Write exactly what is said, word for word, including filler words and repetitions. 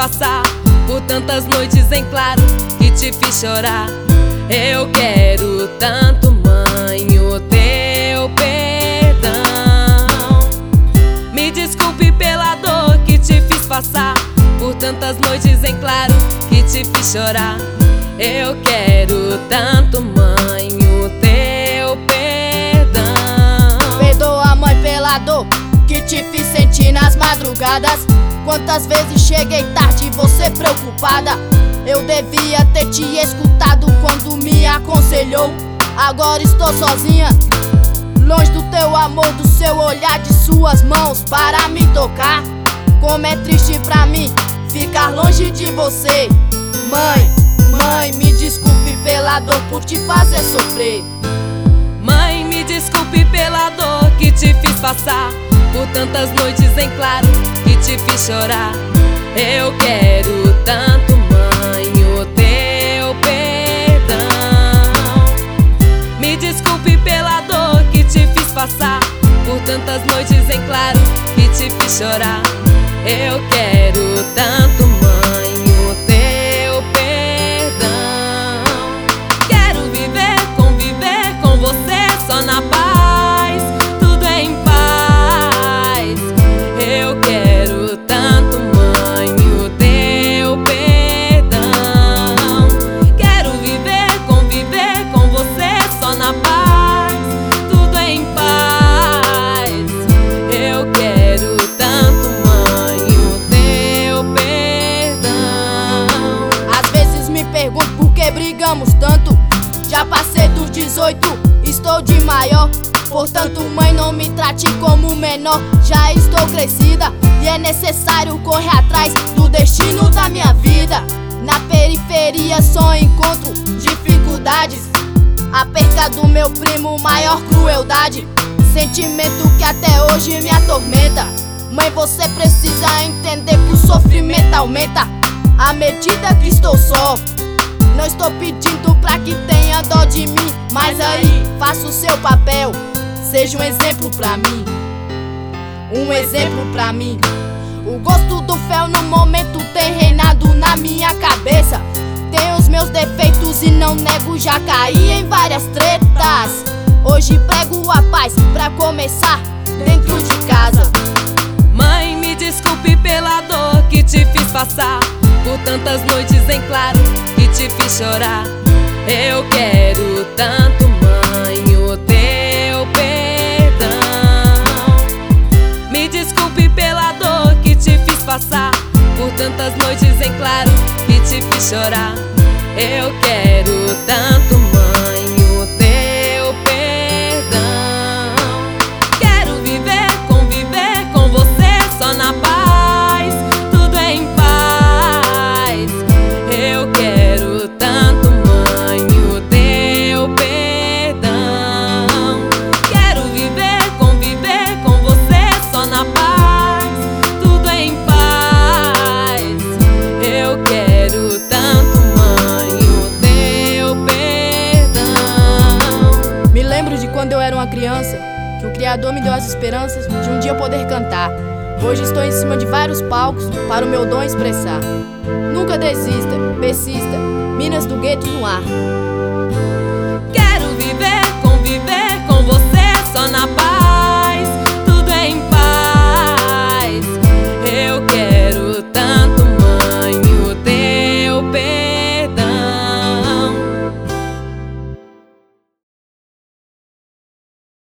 passar por tantas noites em claro que te fiz chorar. Eu quero tanto, mãe, o teu perdão. Me desculpe pela dor que te fiz passar por tantas noites em claro que te fiz chorar. Eu quero tanto, mãe, o teu perdão. Perdoa, mãe, pela dor que te fiz sentir nas madrugadas. Quantas vezes cheguei tarde e você preocupada. Eu devia ter te escutado quando me aconselhou. Agora estou sozinha, longe do teu amor, do seu olhar, de suas mãos para me tocar. Como é triste pra mim ficar longe de você. Mãe, mãe, me desculpe pela dor por te fazer sofrer. Mãe, me desculpe pela dor que te fiz passar por tantas noites em claro que te fiz chorar. Eu quero tanto, mãe, o teu perdão. Me desculpe pela dor que te fiz passar por tantas noites em claro que te fiz chorar. Eu quero tanto, mãe, o teu perdão. Quero viver, conviver com você só na paz, tudo é em paz. Eu quero tanto, mãe, o teu perdão. Quero viver, conviver com você só na paz, tudo é em paz. Eu quero tanto, mãe, o teu perdão. Às vezes me pergunto por que brigamos tanto. Já passei dos dezoito, estou de maior. Portanto, mãe, não me trate como menor. Já estou crescida e é necessário correr atrás do destino da minha vida. Na periferia só encontro dificuldades. A perca do meu primo, maior crueldade. Sentimento que até hoje me atormenta. Mãe, você precisa entender que o sofrimento aumenta à medida que estou só. Não estou pedindo pra que tenha dó de mim, mas aí, faça o seu papel. Seja um exemplo pra mim, um exemplo pra mim. O gosto do fel no momento tem reinado na minha cabeça. Tenho os meus defeitos e não nego, já caí em várias tretas. Hoje prego a paz pra começar dentro de casa. Mãe, me desculpe pela dor que te fiz passar por tantas noites em claro que te fiz chorar. Eu quero tanto, mãe, o teu perdão. Me desculpe pela dor que te fiz passar por tantas noites em claro que te fiz chorar. Eu quero tanto, mãe, o teu perdão. Quero viver, conviver com você só na paz, tudo é em paz. Eu quero tanto, mãe, o teu perdão. Quero viver, conviver com você só na paz, tudo é em paz. Eu quero tanto, mãe, o teu perdão. Me lembro de quando eu era uma criança, que o Criador me deu as esperanças de um dia poder cantar. Hoje estou em cima de vários palcos para o meu dom expressar. Nunca desista, persista, Minas do Gueto no ar.